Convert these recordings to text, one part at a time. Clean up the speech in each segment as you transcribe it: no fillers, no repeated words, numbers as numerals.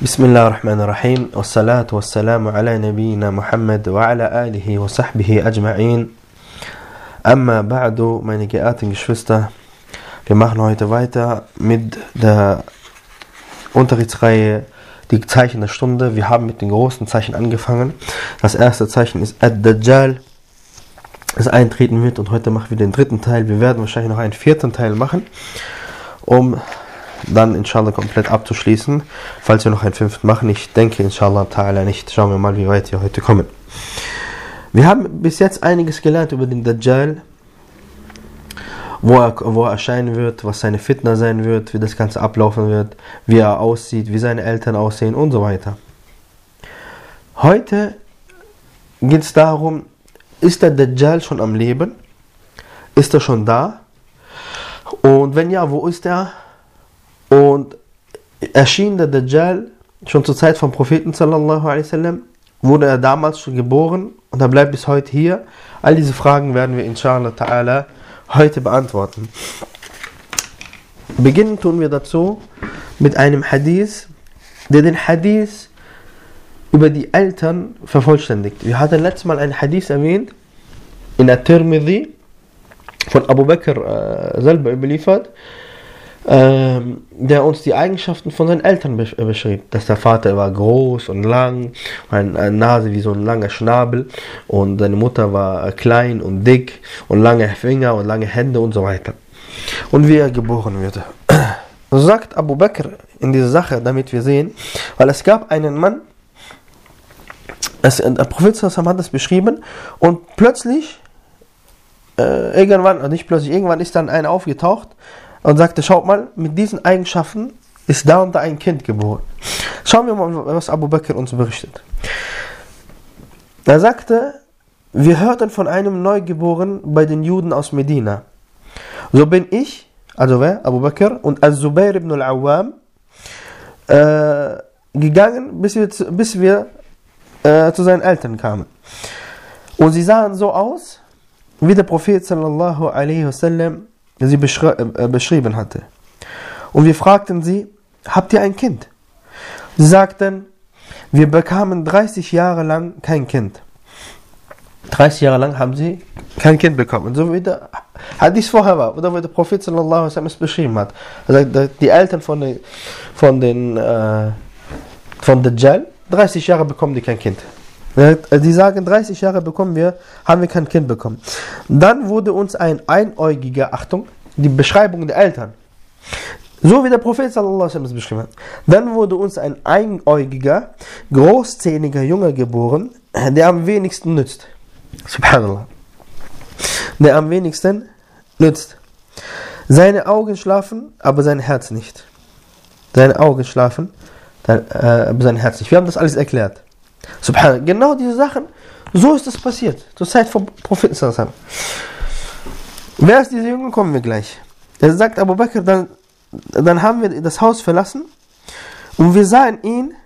بسم الله الرحمن الرحيم والصلاة والسلام على نبينا محمد وعلى آله وصحبه أجمعين. أما بعد, meine geehrten Geschwister, wir machen heute weiter mit der Unterrichtsreihe Die Zeichen der Stunde. Wir haben mit den großen Zeichen angefangen. Das erste Zeichen ist Ad-Dajjal, das eintreten wird, und heute machen wir den dritten Teil. Wir werden wahrscheinlich noch einen vierten Teil machen, um dann inshallah komplett abzuschließen, falls wir noch einen fünften machen. Ich denke inshallah ta'ala nicht. Schauen wir mal, wie weit wir heute kommen. Wir haben bis jetzt einiges gelernt über den Dajjal, wo er erscheinen wird, was seine Fitna sein wird, wie das Ganze ablaufen wird, wie er aussieht, wie seine Eltern aussehen und so weiter. Heute geht es darum, ist der Dajjal schon am Leben? Ist er schon da? Und wenn ja, wo ist er? Und erschien der Dajjal schon zur Zeit vom Propheten sallallahu alaihi wasallam? Wurde er damals schon geboren und er bleibt bis heute hier? All diese Fragen werden wir inshallah ta'ala heute beantworten. Beginnen tun wir dazu mit einem Hadith, der den Hadith über die Eltern vervollständigt. Wir hatten letztes Mal einen Hadith erwähnt in der Tirmidhi von Abu Bakr selber überliefert, der uns die Eigenschaften von seinen Eltern beschrieb. Dass der Vater war groß und lang, eine Nase wie so ein langer Schnabel, und seine Mutter war klein und dick und lange Finger und lange Hände und so weiter. Und wie er geboren wird. So sagt Abu Bakr in dieser Sache, damit wir sehen, weil es gab einen Mann, der Prophet hat das beschrieben, und plötzlich, irgendwann ist dann einer aufgetaucht und sagte, schaut mal, mit diesen Eigenschaften ist da und da ein Kind geboren. Schauen wir mal, was Abu Bakr uns berichtet. Er sagte, wir hörten von einem Neugeborenen bei den Juden aus Medina. So bin ich, also wer? Abu Bakr und Al-Zubayr ibn al-Awwam gegangen, bis wir zu seinen Eltern kamen. Und sie sahen so aus, wie der Prophet sallallahu alaihi wasallam sie beschrieben hatte. Und wir fragten sie, habt ihr ein Kind? Sie sagten, wir bekamen 30 Jahre lang kein Kind. 30 Jahre lang haben sie kein Kind bekommen. So wie der Hadith vorher war, oder wie der Prophet sallallahu alaihi wasallam es beschrieben hat. Also die Eltern von Dajjal, 30 Jahre bekommen die kein Kind. Die sagen, 30 Jahre haben wir kein Kind bekommen. Dann wurde uns ein einäugiger, Achtung, die Beschreibung der Eltern, so wie der Prophet sallallahu alaihi wasallam es beschrieben hat. Dann wurde uns ein einäugiger, großzähniger Junge geboren, der am wenigsten nützt. Subhanallah. Der am wenigsten nützt. Seine Augen schlafen, aber sein Herz nicht. Seine Augen schlafen, aber sein Herz nicht. Wir haben das alles erklärt. Subhanallah. Genau diese Sachen, so ist das passiert. Zur Zeit vom Propheten sallallahu alaihi wasallam. Wer ist dieser Junge? Kommen wir gleich. Er sagt Abu Bakr, dann haben wir das Haus verlassen und wir sahen ihn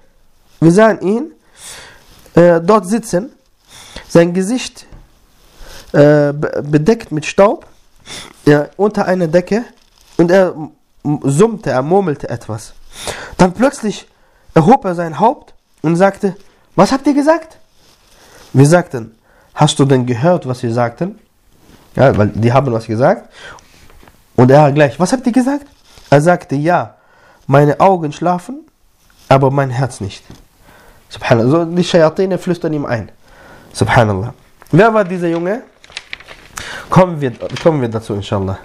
dort sitzen, sein Gesicht bedeckt mit Staub, unter einer Decke, und er summte, er murmelte etwas. Dann plötzlich erhob er sein Haupt und sagte, was habt ihr gesagt? Wir sagten, hast du denn gehört, was wir sagten? Ja, weil die haben was gesagt. Und er gleich, was habt ihr gesagt? Er sagte, ja, meine Augen schlafen, aber mein Herz nicht. Subhanallah. So, die Schayatine flüstern ihm ein. Subhanallah. Wer war dieser Junge? Kommen wir dazu, inshallah.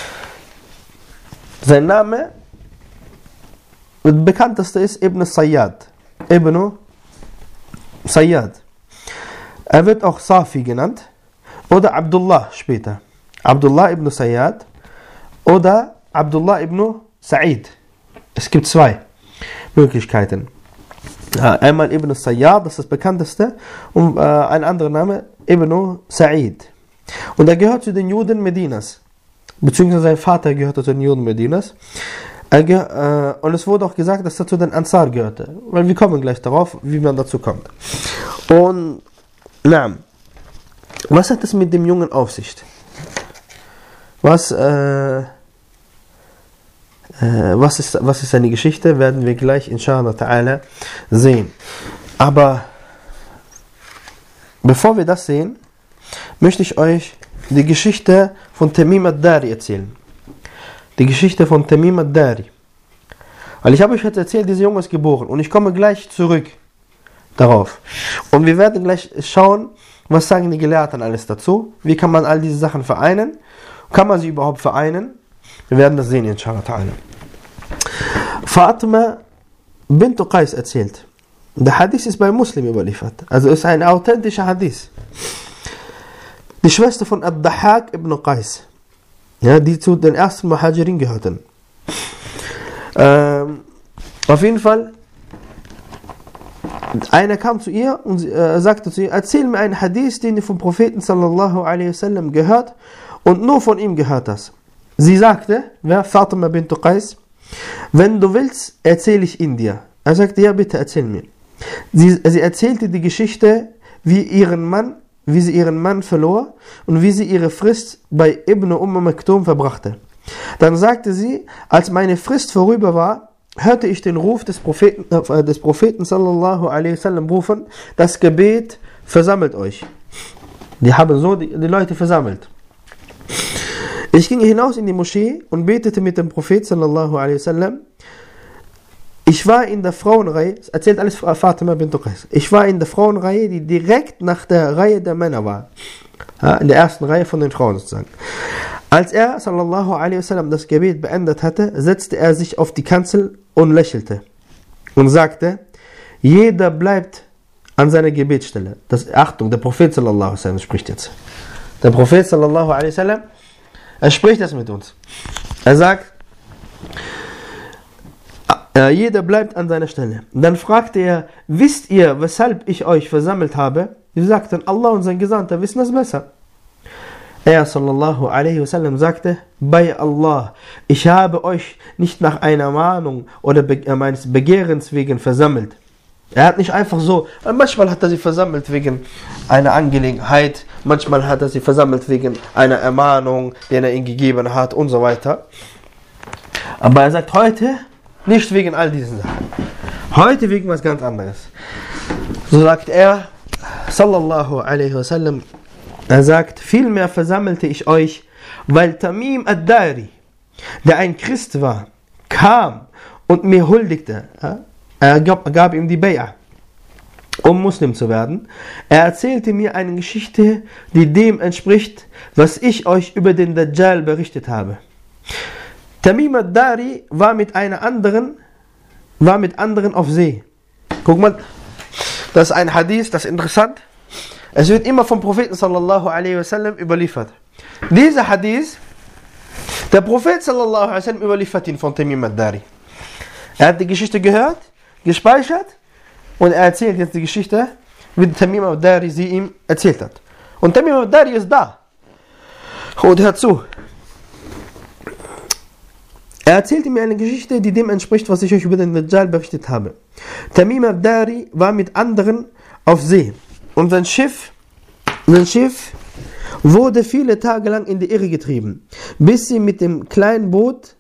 Sein Name, der bekannteste ist Ibn Sayyad. Ibn Sayyad. Er wird auch Safi genannt. Oder Abdullah später. Abdullah ibn Sayyad oder Abdullah ibn Sa'id. Es gibt zwei Möglichkeiten. Einmal Ibn Sayyad, das ist das bekannteste, und ein anderer Name Ibn Sa'id. Und er gehört zu den Juden Medinas. Beziehungsweise sein Vater gehörte zu den Juden Medinas. Und es wurde auch gesagt, dass er zu den Ansar gehörte. Weil wir kommen gleich darauf, wie man dazu kommt. Und was hat es mit dem Jungen auf sich? Was ist seine Geschichte, werden wir gleich inshallah ta'ala sehen. Aber bevor wir das sehen, möchte ich euch die Geschichte von Tamim ad-Dari erzählen. Die Geschichte von Tamim ad-Dari. Weil ich habe euch jetzt erzählt, dieser Junge ist geboren. Und ich komme gleich zurück darauf. Und wir werden gleich schauen, was sagen die Gelehrten alles dazu. Wie kann man all diese Sachen vereinen? Kann man sie überhaupt vereinen? Wir werden das sehen, inshallah ta'ala. Fatima bint Qais erzählt. Der Hadith ist bei Muslim überliefert. Also ist ein authentischer Hadith. Die Schwester von Ad-Dahhak ibn Qais. Ja, die zu den ersten Muhajirin gehörten. Auf jeden Fall, einer kam zu ihr und sagte zu ihr, erzähl mir einen Hadith, den du vom Propheten sallallahu alaihi wasallam gehört und nur von ihm gehört hast. Sie sagte, Fatima bint Qais, wenn du willst, erzähle ich ihn dir. Er sagte, ja bitte, erzähl mir. Sie erzählte die Geschichte, wie sie ihren Mann verlor und wie sie ihre Frist bei Ibn Maktum verbrachte. Dann sagte sie, als meine Frist vorüber war, hörte ich den Ruf des Propheten sallallahu alaihi wasallam rufen, das Gebet versammelt euch. Die haben so die Leute versammelt. Ich ging hinaus in die Moschee und betete mit dem Prophet sallallahu alaihi wasallam. Ich war in der Frauenreihe, erzählt alles Fatima bint Qais. Ich war in der Frauenreihe, die direkt nach der Reihe der Männer war. Ja, in der ersten Reihe von den Frauen sozusagen. Als er sallallahu alaihi wasallam das Gebet beendet hatte, setzte er sich auf die Kanzel und lächelte und sagte, jeder bleibt an seiner Gebetsstelle. Achtung, der Prophet sallallahu alaihi wasallam spricht jetzt. Der Prophet sallallahu alaihi wasallam, er spricht jetzt mit uns. Er sagt, jeder bleibt an seiner Stelle. Dann fragte er, wisst ihr, weshalb ich euch versammelt habe? Sie sagten, Allah und sein Gesandter wissen es besser. Er sallallahu alaihi wasallam sagte, bei Allah, ich habe euch nicht nach einer Mahnung oder meines Begehrens wegen versammelt. Er hat nicht einfach so, manchmal hat er sie versammelt wegen einer Angelegenheit, manchmal hat er sie versammelt wegen einer Ermahnung, die er ihnen gegeben hat und so weiter. Aber er sagt heute, nicht wegen all diesen Sachen. Heute wegen was ganz anderes. So sagt er, sallallahu alaihi wasallam, er sagt, vielmehr versammelte ich euch, weil Tamim ad-Dari, der ein Christ war, kam und mir huldigte. Er gab ihm die Bay'a, um Muslim zu werden. Er erzählte mir eine Geschichte, die dem entspricht, was ich euch über den Dajjal berichtet habe. Tamim ad-Dari war mit anderen auf See. Guck mal, das ist ein Hadith, das ist interessant. Es wird immer vom Propheten sallallahu alaihi wasallam überliefert. Dieser Hadith, der Prophet sallallahu alaihi wasallam überliefert ihn von Tamim ad-Dari. Er hat die Geschichte gehört, gespeichert und er erzählt jetzt die Geschichte, wie Tamim ad-Dari sie ihm erzählt hat. Und Tamim ad-Dari ist da. Und hört zu. Er erzählte mir eine Geschichte, die dem entspricht, was ich euch über den Dajjal berichtet habe. Tamim ad-Dari war mit anderen auf See. Und sein Schiff wurde viele Tage lang in die Irre getrieben, bis sie mit den kleinen Booten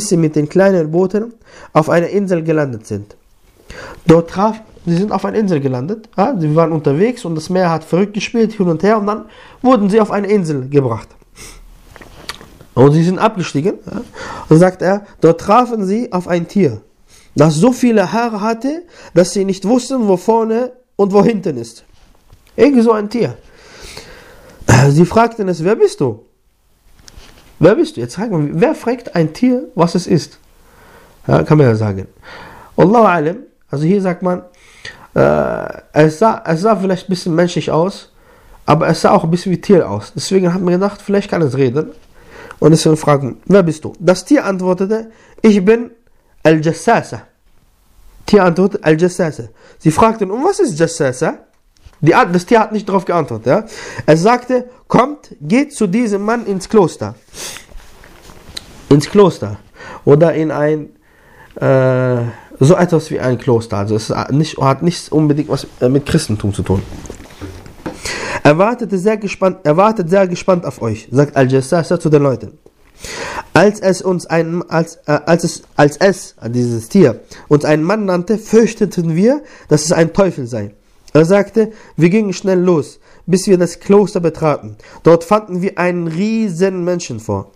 auf einer Insel gelandet sind. Sie sind auf einer Insel gelandet, ja, sie waren unterwegs und das Meer hat verrückt gespielt, hin und her, und dann wurden sie auf eine Insel gebracht. Und sie sind abgestiegen, ja, und sagt er, dort trafen sie auf ein Tier, das so viele Haare hatte, dass sie nicht wussten, wo vorne und wo hinten ist. Irgendwie so ein Tier. Sie fragten es, wer bist du? Wer bist du? Jetzt sagen wir, wer fragt ein Tier, was es ist? Ja, kann man ja sagen. Allahu alam, also hier sagt man, es sah vielleicht ein bisschen menschlich aus, aber es sah auch ein bisschen wie Tier aus. Deswegen hat man gedacht, vielleicht kann es reden. Und deswegen fragen, wer bist du? Das Tier antwortete, ich bin Al-Jassasa. Tier antwortete, Al-Jassasa. Sie fragten, und was ist Jassasa? Das Tier hat nicht darauf geantwortet. Ja? Es sagte, kommt, geht zu diesem Mann ins Kloster. Ins Kloster. Oder in ein, so etwas wie ein Kloster. Also es hat nichts unbedingt was mit Christentum zu tun. Er wartet sehr gespannt auf euch, sagt Al-Jassasa zu den Leuten. Dieses Tier, uns einen Mann nannte, fürchteten wir, dass es ein Teufel sei. Er sagte, wir gingen schnell los, bis wir das Kloster betraten. Dort fanden wir einen riesigen Menschen vor,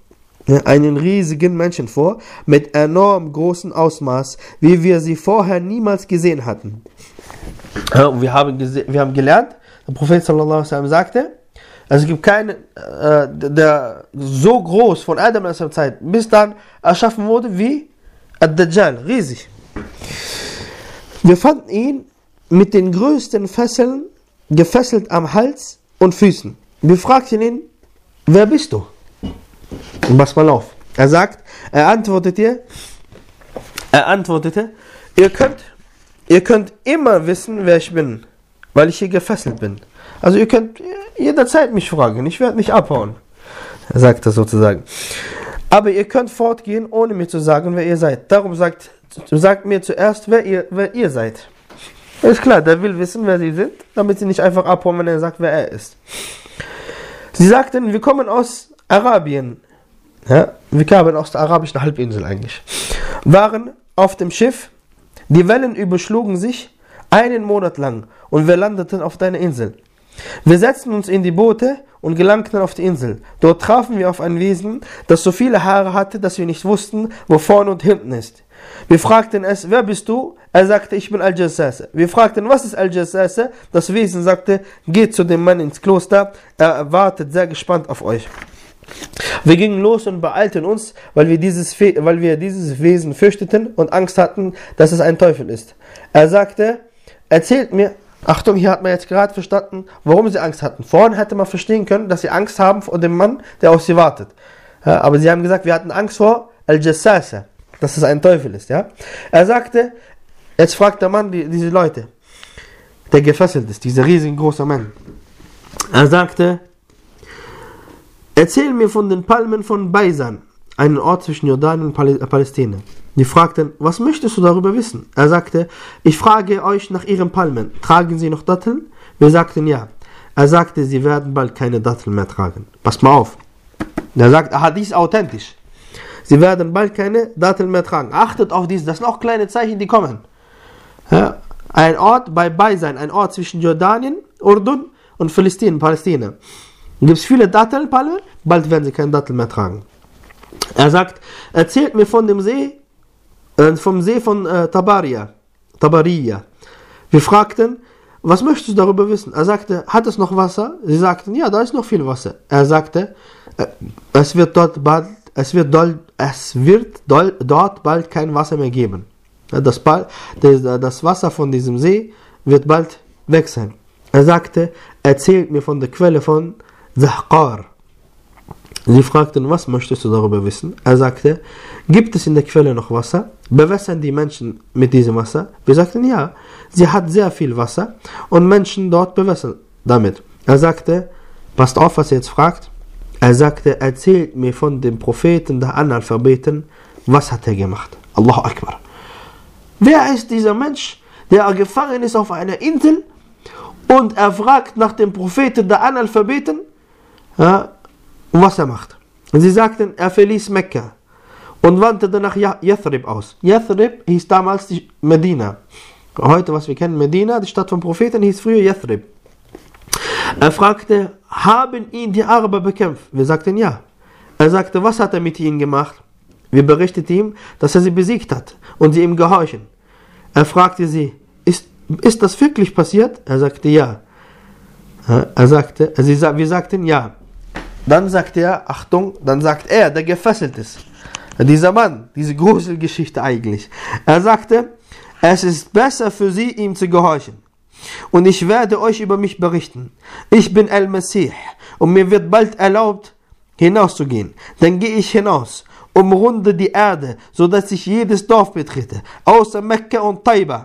mit enorm großem Ausmaß, wie wir sie vorher niemals gesehen hatten. Wir haben gelernt, der Prophet sallallahu alaihi wasallam sagte, es gibt keinen, der so groß von Adam aus der Zeit bis dann erschaffen wurde wie Ad-Dajjal, riesig. Wir fanden ihn mit den größten Fesseln gefesselt am Hals und Füßen. Wir fragten ihn, wer bist du? Und pass mal auf. Er antwortete, ihr könnt immer wissen, wer ich bin, weil ich hier gefesselt bin. Also ihr könnt jederzeit mich fragen, ich werde nicht abhauen. Er sagt das sozusagen. Aber ihr könnt fortgehen, ohne mir zu sagen, wer ihr seid. Darum sagt mir zuerst, wer ihr seid. Ist klar, der will wissen, wer sie sind, damit sie nicht einfach abhauen, wenn er sagt, wer er ist. Sie sagten, wir kommen aus Arabien. Ja, wir kamen aus der arabischen Halbinsel eigentlich. Waren auf dem Schiff, die Wellen überschlugen sich 1 Monat lang und wir landeten auf deiner Insel. Wir setzten uns in die Boote und gelangten auf die Insel. Dort trafen wir auf ein Wesen, das so viele Haare hatte, dass wir nicht wussten, wo vorne und hinten ist. Wir fragten es, wer bist du? Er sagte, ich bin Al-Jassasa. Wir fragten, was ist Al-Jassasa? Das Wesen sagte, geht zu dem Mann ins Kloster, er wartet sehr gespannt auf euch. Wir gingen los und beeilten uns, weil wir dieses Wesen fürchteten und Angst hatten, dass es ein Teufel ist. Er sagte, erzählt mir, Achtung, hier hat man jetzt gerade verstanden, warum sie Angst hatten. Vorhin hätte man verstehen können, dass sie Angst haben vor dem Mann, der auf sie wartet. Ja, aber sie haben gesagt, wir hatten Angst vor Al-Jassasa, dass es ein Teufel ist. Ja? Er sagte, jetzt fragt der Mann diese Leute, der gefesselt ist, dieser riesengroße Mann. Er sagte, erzähl mir von den Palmen von Beisan, einen Ort zwischen Jordanien und Palästina. Die fragten, was möchtest du darüber wissen? Er sagte, ich frage euch nach ihren Palmen. Tragen sie noch Datteln? Wir sagten ja. Er sagte, sie werden bald keine Datteln mehr tragen. Passt mal auf. Er sagt, Hadith authentisch. Sie werden bald keine Datteln mehr tragen. Achtet auf dies, das sind auch kleine Zeichen, die kommen. Ja, ein Ort bei Beisan, ein Ort zwischen Jordanien, Urdun und Palästina. Da gibt es viele Dattelpalmen, bald werden sie keine Datteln mehr tragen. Er sagt, erzählt mir von dem See, vom See von Tabariya. Wir fragten, was möchtest du darüber wissen? Er sagte, hat es noch Wasser? Sie sagten, ja, da ist noch viel Wasser. Er sagte, es wird dort bald kein Wasser mehr geben. Das Wasser von diesem See wird bald weg sein. Er sagte, erzählt mir von der Quelle von Zahqar. Sie fragten, was möchtest du darüber wissen? Er sagte, gibt es in der Quelle noch Wasser? Bewässern die Menschen mit diesem Wasser? Wir sagten, ja, sie hat sehr viel Wasser und Menschen dort bewässern damit. Er sagte, passt auf, was ihr jetzt fragt. Er sagte, erzählt mir von dem Propheten der Analphabeten, was hat er gemacht? Allahu Akbar. Wer ist dieser Mensch, der gefangen ist auf einer Insel und er fragt nach dem Propheten der Analphabeten, ja, und was er macht? Und sie sagten, er verließ Mekka und wanderte nach Yathrib aus. Yathrib hieß damals die Medina. Heute, was wir kennen, Medina, die Stadt vom Propheten, hieß früher Yathrib. Er fragte, haben ihn die Araber bekämpft? Wir sagten ja. Er sagte, was hat er mit ihnen gemacht? Wir berichteten ihm, dass er sie besiegt hat und sie ihm gehorchen. Er fragte sie, ist das wirklich passiert? Er sagte ja. Wir sagten ja. Dann sagt er, Achtung, der gefesselt ist. Dieser Mann, diese Gruselgeschichte eigentlich. Er sagte, es ist besser für sie, ihm zu gehorchen. Und ich werde euch über mich berichten. Ich bin Al-Masih und mir wird bald erlaubt, hinauszugehen. Dann gehe ich hinaus, umrunde die Erde, sodass ich jedes Dorf betrete, außer Mekka und Taiba.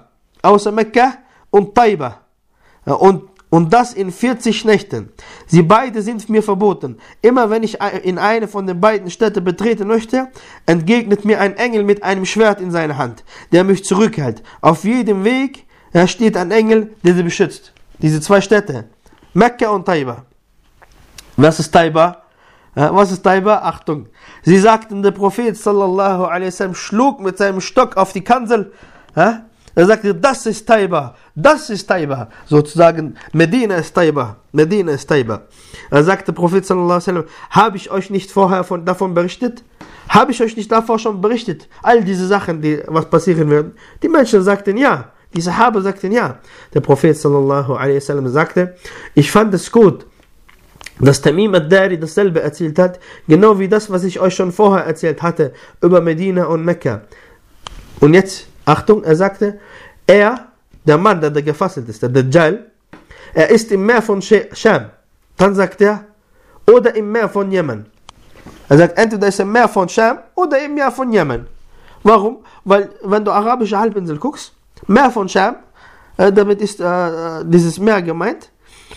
Und das in 40 Nächten. Sie beide sind mir verboten. Immer wenn ich in eine von den beiden Städte betreten möchte, entgegnet mir ein Engel mit einem Schwert in seiner Hand, der mich zurückhält. Auf jedem Weg steht ein Engel, der sie beschützt. Diese 2 Städte, Mekka und Taiba. Was ist Taiba? Was ist Taiba? Achtung. Sie sagten, der Prophet sallallahu alaihi wasallam schlug mit seinem Stock auf die Kanzel. Er sagte, das ist Taiba. Das ist Taiba. Sozusagen, Medina ist Taiba. Medina ist Taiba. Er sagte, Prophet sallallahu alaihi wasallam, habe ich euch nicht vorher davon berichtet? Habe ich euch nicht davor schon berichtet? All diese Sachen, die was passieren werden. Die Menschen sagten ja. Die Sahaba sagten ja. Der Prophet sallallahu alaihi wasallam sagte, ich fand es gut, dass Tamim ad-Dari dasselbe erzählt hat, genau wie das, was ich euch schon vorher erzählt hatte, über Medina und Mekka. Und jetzt, Achtung, er sagte, der Mann, der gefasselt ist, der Dajjal, er ist im Meer von Scham. Dann sagt er, oder im Meer von Jemen. Er sagt, entweder ist er im Meer von Scham oder im Meer von Jemen. Warum? Weil, wenn du arabische Halbinsel guckst, Meer von Scham, damit ist dieses Meer gemeint,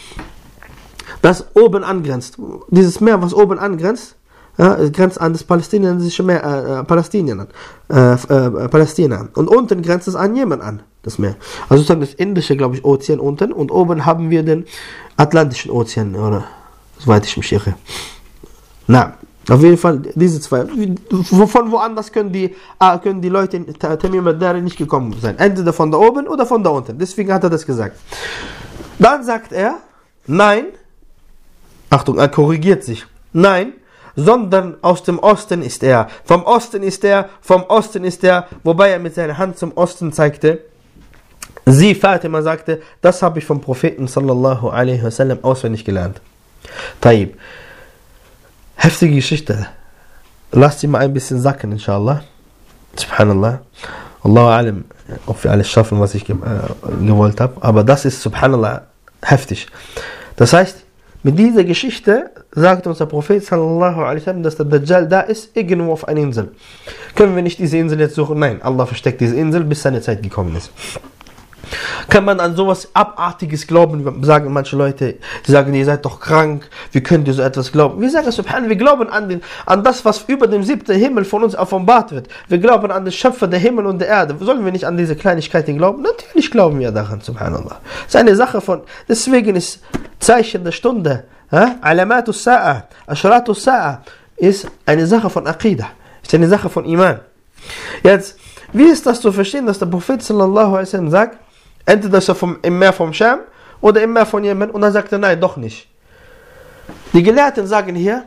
das oben angrenzt. Dieses Meer, was oben angrenzt, grenzt an das palästinensische Meer, Palästina. Und unten grenzt es an Jemen an, das Meer. Also sozusagen das Indische, glaube ich, Ozean unten und oben haben wir den Atlantischen Ozean, oder soweit ich mich irre. Na, auf jeden Fall diese zwei. Von woanders können die Leute in Tamim ad-Dari nicht gekommen sein. Entweder von da oben oder von da unten. Deswegen hat er das gesagt. Dann sagt er, nein, Achtung, er korrigiert sich. Nein, sondern aus dem Osten ist er. Vom Osten ist er, vom Osten ist er, wobei er mit seiner Hand zum Osten zeigte. Sie, Fatima, sagte, das habe ich vom Propheten sallallahu alaihi wasallam auswendig gelernt. Taib. Heftige Geschichte. Lasst sie mal ein bisschen sacken, inshallah. Subhanallah. Allahu alim, ob wir alles schaffen, was ich gewollt habe. Aber das ist, subhanallah, heftig. Das heißt, mit dieser Geschichte sagt uns der Prophet sallallahu alaihi wasallam, dass der Dajjal da ist, irgendwo auf einer Insel. Können wir nicht diese Insel jetzt suchen? Nein, Allah versteckt diese Insel, bis seine Zeit gekommen ist. Kann man an sowas Abartiges glauben, sagen manche Leute, die sagen, ihr seid doch krank, wie könnt ihr so etwas glauben? Wir sagen, subhanallah, wir glauben an das, was über dem 7. Himmel von uns offenbart wird. Wir glauben an den Schöpfer der Himmel und der Erde. Sollen wir nicht an diese Kleinigkeiten glauben? Natürlich glauben wir daran, subhanallah. Das ist eine Sache von, deswegen ist Zeichen der Stunde, Alamatus Sa'a, Ashratus Sa'a, ist eine Sache von Aqidah, ist eine Sache von Iman. Jetzt, wie ist das zu verstehen, dass der Prophet sallallahu alaihi wasallam sagt, entweder ist er im Meer vom Scham oder im Meer von Jemen, und dann sagt er, nein, doch nicht. Die Gelehrten sagen hier,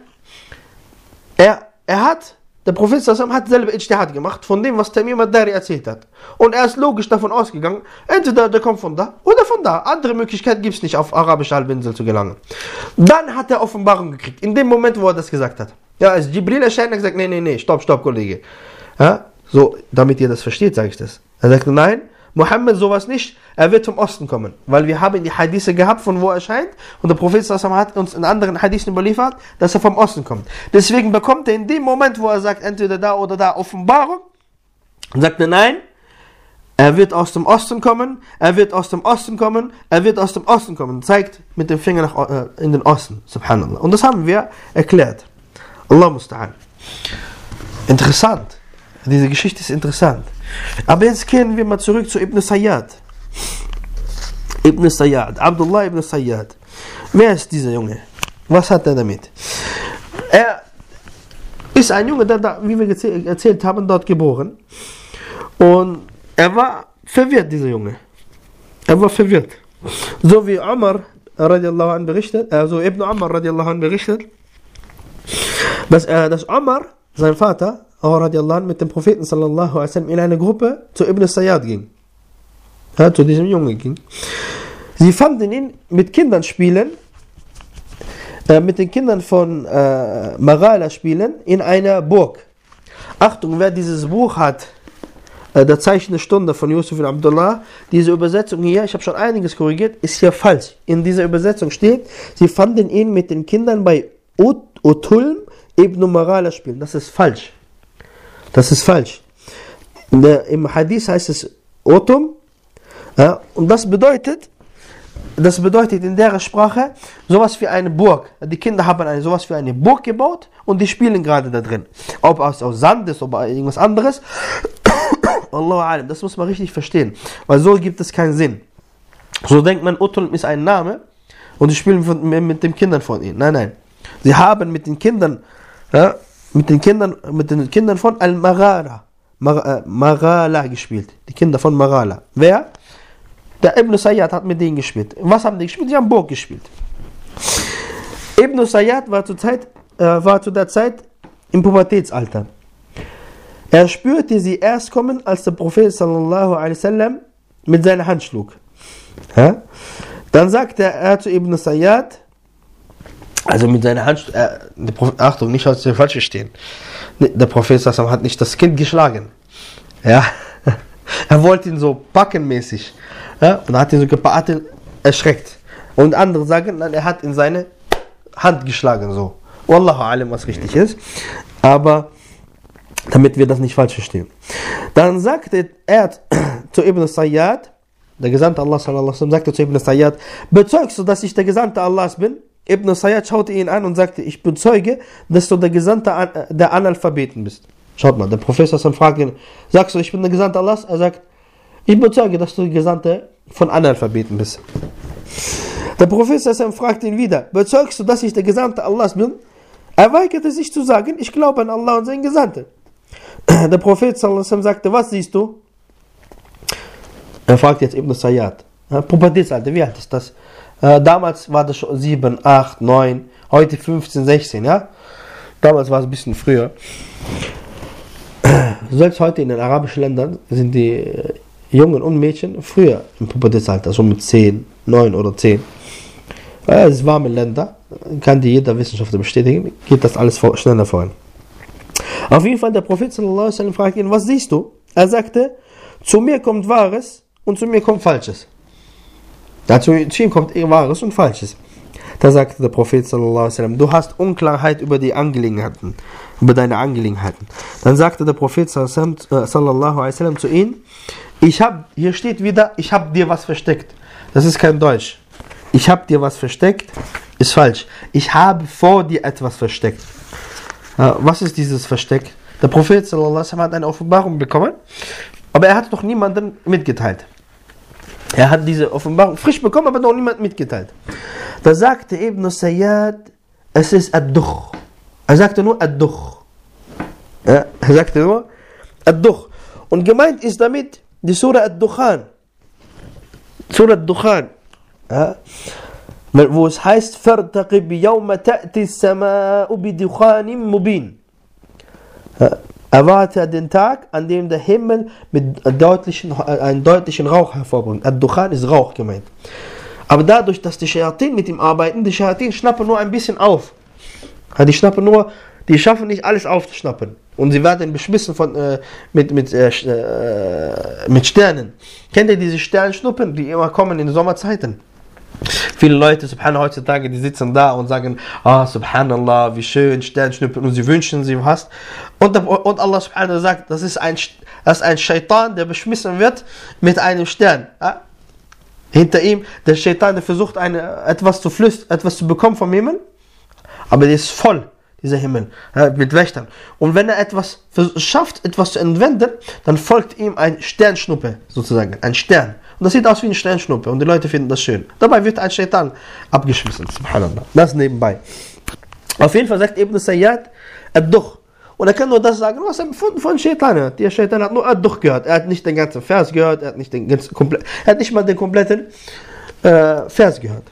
der Prophet hat selber Ijtihad gemacht von dem, was Tamim ad-Dari erzählt hat. Und er ist logisch davon ausgegangen, entweder der kommt von da oder von da. Andere Möglichkeit gibt es nicht, auf arabische Halbinsel zu gelangen. Dann hat er Offenbarung gekriegt, in dem Moment, wo er das gesagt hat. Ja, als Jibril erscheint, er gesagt, nee, stopp, Kollege. Ja, so, damit ihr das versteht, sage ich das. Er sagt, nein, Mohammed sowas nicht, er wird vom Osten kommen. Weil wir haben die Hadithe gehabt, von wo er erscheint, und der Prophet hat uns in anderen Hadithen überliefert, dass er vom Osten kommt. Deswegen bekommt er in dem Moment, wo er sagt, entweder da oder da, Offenbarung, und sagt er, nein, er wird aus dem Osten kommen, er wird aus dem Osten kommen, er wird aus dem Osten kommen. Zeigt mit dem Finger in den Osten, subhanallah. Und das haben wir erklärt. Allah musta'an. Interessant. Diese Geschichte ist interessant. Aber jetzt kehren wir mal zurück zu Ibn Sayyad. Ibn Sayyad, Abdullah ibn Sayyad. Wer ist dieser Junge? Was hat er damit? Er ist ein Junge, der, wie wir erzählt haben, dort geboren. Und er war verwirrt, dieser Junge. Er war verwirrt. So wie Umar radiallahu anh berichtet, also Ibn Umar radiallahu anh berichtet, dass Umar, sein Vater, radiallahu anh, mit dem Propheten sallallahu alaihi wasallam in eine Gruppe zu Ibn Sayyad ging. Ja, zu diesem Jungen ging. Sie fanden ihn mit Kindern spielen, mit den Kindern von Marala spielen, in einer Burg. Achtung, wer dieses Buch hat, der Zeichen der Stunde von Yusuf ibn Abdullah, diese Übersetzung hier, ich habe schon einiges korrigiert, ist hier falsch. In dieser Übersetzung steht, sie fanden ihn mit den Kindern bei Utulm ibn Marala spielen. Das ist falsch. Das ist falsch. Im Hadith heißt es Otum, und das bedeutet in der Sprache sowas wie eine Burg. Die Kinder haben sowas wie eine Burg gebaut und die spielen gerade da drin. Ob aus Sand ist oder irgendwas anderes. Allahu alim, das muss man richtig verstehen, weil so gibt es keinen Sinn. So denkt man, Utulm ist ein Name und die spielen mit den Kindern von ihnen. Nein. Sie haben mit den Kindern von Marala gespielt. Die Kinder von Marala. Wer? Der Ibn Sayyad hat mit denen gespielt. Was haben die gespielt? Die haben Burg gespielt. Ibn Sayyad war zu der Zeit im Pubertätsalter. Er spürte sie erst kommen, als der Prophet sallallahu alaihi wasallam mit seiner Hand schlug. Ja? Dann sagte er zu Ibn Sayyad, also mit seiner Hand, Achtung, nicht falsch verstehen. Der Prophet sallallahu hat nicht das Kind geschlagen. Ja? Er wollte ihn so packenmäßig. Ja? Und hat ihn so erschreckt. Und andere sagen, nein, er hat in seine Hand geschlagen. So. Wallahu alim, was richtig ist. Aber damit wir das nicht falsch verstehen. Dann sagte er zu Ibn Sayyad, der Gesandte Allah sallallahu alaihi wasallam sagte zu Ibn Sayyad, bezeugst du, dass ich der Gesandte Allahs bin? Ibn Sayyad schaute ihn an und sagte, ich bezeuge, dass du der Gesandte der Analphabeten bist. Schaut mal, der Professor fragt ihn, sagst du, ich bin der Gesandte Allahs? Er sagt, ich bezeuge, dass du der Gesandte von Analphabeten bist. Der Professor fragt ihn wieder, bezeugst du, dass ich der Gesandte Allahs bin? Er weigerte sich zu sagen, ich glaube an Allah und seinen Gesandten. Der Prophet sallallahu alaihi wasallam sagte, was siehst du? Er fragt jetzt Ibn Sayyad. Pubertätsalter, wie alt ist das? Damals war das schon 7, 8, 9, heute 15, 16, ja? Damals war es ein bisschen früher. Selbst heute in den arabischen Ländern sind die Jungen und Mädchen früher im Pubertätsalter, so mit 10, 9 oder 10. Es ist warme Länder, kann die jeder Wissenschaftler bestätigen, geht das alles schneller voran. Auf jeden Fall, der Prophet sallallahu alaihi wasallam fragt ihn, was siehst du? Er sagte, zu mir kommt Wahres und zu mir kommt Falsches. Zu ihm kommt Wahres und Falsches. Da sagte der Prophet sallallahu alaihi wasallam, du hast Unklarheit über deine Angelegenheiten. Dann sagte der Prophet sallallahu alaihi wasallam zu ihm, hier steht wieder, ich habe dir was versteckt. Das ist kein Deutsch. Ich habe dir was versteckt, ist falsch. Ich habe vor dir etwas versteckt. Was ist dieses Versteck? Der Prophet sallallahu alaihi wasallam hat eine Offenbarung bekommen, aber er hat noch niemanden mitgeteilt. Er hat diese Offenbarung frisch bekommen, aber noch niemand mitgeteilt. Da sagte Ibn Sayyad, es ist Ad-Dukh. Er sagte nur Ad-Dukh. Ja, er sagte nur Ad-Dukh. Und gemeint ist damit die Surah Ad-Dukhan. Surah Ad-Dukhan. Ja, wo es heißt, فَارْتَقِبْ يَوْمَ تَأْتِ السَّمَاءُ بِدُخَانٍ مُبِينٍ. Erwarte den Tag, an dem der Himmel mit einem deutlichen Rauch hervorbringt. Ad-Dukhan ist Rauch gemeint. Aber dadurch, dass die Shayatin mit ihm arbeiten, die Shayatin schnappen nur ein bisschen auf. Die schaffen nicht alles aufzuschnappen. Und sie werden beschmissen mit Sternen. Kennt ihr diese Sternschnuppen, die immer kommen in den Sommerzeiten? Viele Leute, subhanallah, heutzutage, die sitzen da und sagen, subhanallah, wie schön, Sternschnuppen, und sie wünschen sie was. Und Allah subhanahu sagt, das ist ein Shaitan, der beschmissen wird mit einem Stern. Ja? Hinter ihm, der Shaitan, der versucht, etwas zu bekommen vom Himmel, aber der ist voll, dieser Himmel, mit Wächtern. Und wenn er etwas schafft, etwas zu entwenden, dann folgt ihm ein Sternschnuppe, sozusagen, ein Stern. Und das sieht aus wie eine Sternschnuppe und die Leute finden das schön. Dabei wird ein Shaitan abgeschmissen, subhanallah. Das nebenbei. Auf jeden Fall sagt Ibn Sayyad, Ad-Dukh. Und er kann nur das sagen, was er von Shaitan hört. Der Shaitan hat nur Ad-Dukh gehört. Er hat nicht den ganzen Vers gehört, er hat nicht mal den kompletten Vers gehört.